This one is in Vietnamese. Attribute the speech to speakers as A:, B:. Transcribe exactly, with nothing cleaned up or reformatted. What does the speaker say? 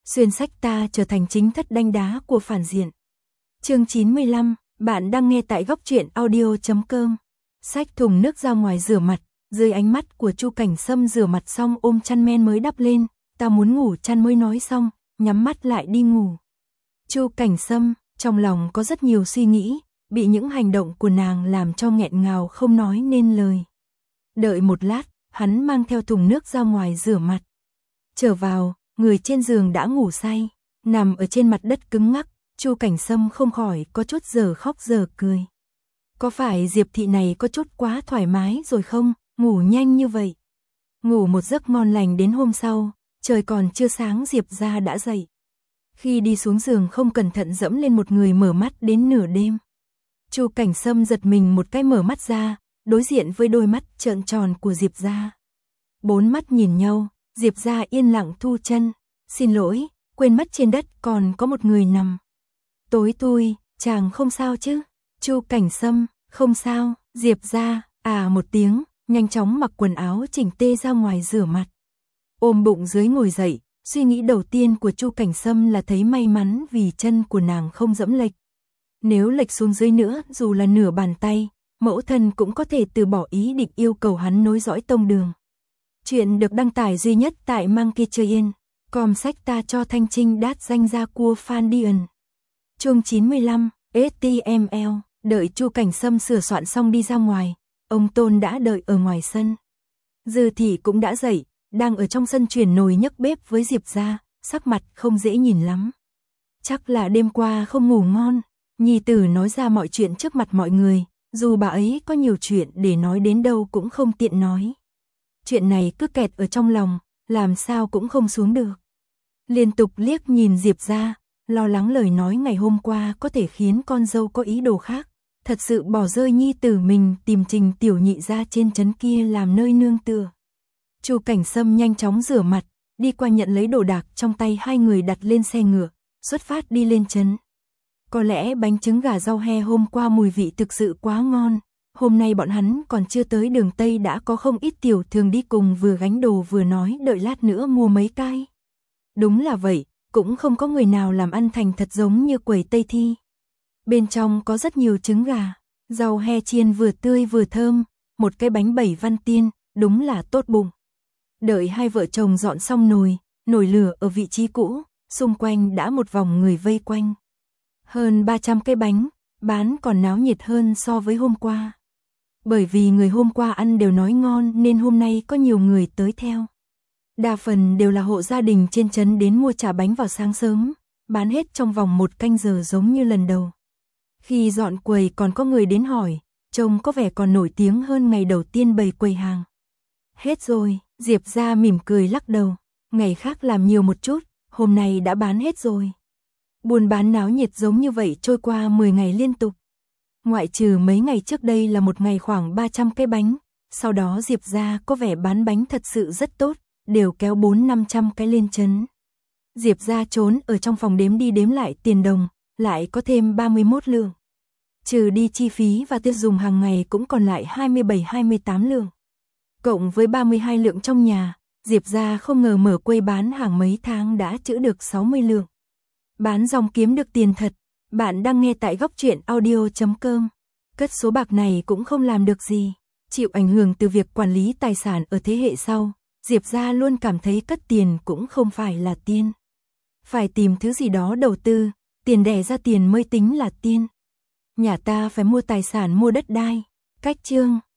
A: xuyên sách ta trở thành chính thất đanh đá của phản diện. Chương chín mươi lăm, bạn đang nghe tại góc truyện audio chấm com. Xách thùng nước ra ngoài rửa mặt, dưới ánh mắt của Chu Cảnh Sâm rửa mặt xong ôm chăn men mới đắp lên, ta muốn ngủ chăn mới nói xong, nhắm mắt lại đi ngủ. Chu Cảnh Sâm, trong lòng có rất nhiều suy nghĩ, bị những hành động của nàng làm cho nghẹn ngào không nói nên lời. Đợi một lát, hắn mang theo thùng nước ra ngoài rửa mặt. Trở vào, người trên giường đã ngủ say, nằm ở trên mặt đất cứng ngắc, Chu Cảnh Sâm không khỏi có chút giờ khóc giờ cười. Có phải Diệp thị này có chút quá thoải mái rồi không, ngủ nhanh như vậy. Ngủ một giấc ngon lành đến hôm sau, trời còn chưa sáng Diệp gia đã dậy. Khi đi xuống giường không cẩn thận dẫm lên một người mở mắt đến nửa đêm. Chu Cảnh Sâm giật mình một cái mở mắt ra, đối diện với đôi mắt trợn tròn của Diệp gia. Bốn mắt nhìn nhau, Diệp gia yên lặng thu chân, xin lỗi, quên mất trên đất còn có một người nằm. Tối thui, chàng không sao chứ? Chu Cảnh Sâm, không sao, Diệp gia, à một tiếng, nhanh chóng mặc quần áo chỉnh tê ra ngoài rửa mặt. Ôm bụng dưới ngồi dậy, suy nghĩ đầu tiên của Chu Cảnh Sâm là thấy may mắn vì chân của nàng không dẫm lệch. Nếu lệch xuống dưới nữa, dù là nửa bàn tay, mẫu thân cũng có thể từ bỏ ý định yêu cầu hắn nối dõi tông đường. Chuyện được đăng tải duy nhất tại Monkey Chơi Yên, com sách ta cho Thanh Trinh đát danh gia cua Phan Điền. Chương chín mươi lăm, ét tê em lờ, đợi Chu Cảnh Sâm sửa soạn xong đi ra ngoài, ông Tôn đã đợi ở ngoài sân. Dư thị cũng đã dậy, đang ở trong sân chuyển nồi nhấc bếp với Diệp gia, sắc mặt không dễ nhìn lắm. Chắc là đêm qua không ngủ ngon, nhi tử nói ra mọi chuyện trước mặt mọi người, dù bà ấy có nhiều chuyện để nói đến đâu cũng không tiện nói. Chuyện này cứ kẹt ở trong lòng, làm sao cũng không xuống được. Liên tục liếc nhìn Diệp gia, lo lắng lời nói ngày hôm qua có thể khiến con dâu có ý đồ khác, thật sự bỏ rơi nhi tử mình tìm Trình tiểu nhị ra trên trấn kia làm nơi nương tựa. Chu Cảnh Sâm nhanh chóng rửa mặt, đi qua nhận lấy đồ đạc trong tay hai người đặt lên xe ngựa, xuất phát đi lên trấn. Có lẽ bánh trứng gà rau he hôm qua mùi vị thực sự quá ngon, hôm nay bọn hắn còn chưa tới đường Tây đã có không ít tiểu thường đi cùng vừa gánh đồ vừa nói đợi lát nữa mua mấy cái. Đúng là vậy, cũng không có người nào làm ăn thành thật giống như quầy Tây Thi. Bên trong có rất nhiều trứng gà, rau he chiên vừa tươi vừa thơm, một cái bánh bảy văn tiên, đúng là tốt bụng. Đợi hai vợ chồng dọn xong nồi, nồi lửa ở vị trí cũ, xung quanh đã một vòng người vây quanh. Hơn ba trăm cái bánh, bán còn náo nhiệt hơn so với hôm qua. Bởi vì người hôm qua ăn đều nói ngon nên hôm nay có nhiều người tới theo. Đa phần đều là hộ gia đình trên trấn đến mua trà bánh vào sáng sớm, bán hết trong vòng một canh giờ giống như lần đầu. Khi dọn quầy còn có người đến hỏi, trông có vẻ còn nổi tiếng hơn ngày đầu tiên bày quầy hàng. Hết rồi, Diệp gia mỉm cười lắc đầu, ngày khác làm nhiều một chút, hôm nay đã bán hết rồi. Buôn bán náo nhiệt giống như vậy trôi qua mười ngày liên tục. Ngoại trừ mấy ngày trước đây là một ngày khoảng ba trăm cái bánh, sau đó Diệp gia có vẻ bán bánh thật sự rất tốt, đều kéo bốn năm trăm cái lên trấn. Diệp gia trốn ở trong phòng đếm đi đếm lại tiền đồng, lại có thêm ba mươi mốt lượng. Trừ đi chi phí và tiêu dùng hàng ngày cũng còn lại hai mươi bảy hai mươi tám lượng. Cộng với ba mươi hai lượng trong nhà, Diệp gia không ngờ mở quầy bán hàng mấy tháng đã trữ được sáu mươi lượng. Bán rong kiếm được tiền thật, bạn đang nghe tại góc truyện audio chấm com. Cất số bạc này cũng không làm được gì, chịu ảnh hưởng từ việc quản lý tài sản ở thế hệ sau, Diệp gia luôn cảm thấy cất tiền cũng không phải là tiên. Phải tìm thứ gì đó đầu tư, tiền đẻ ra tiền mới tính là tiên. Nhà ta phải mua tài sản mua đất đai, cách chương.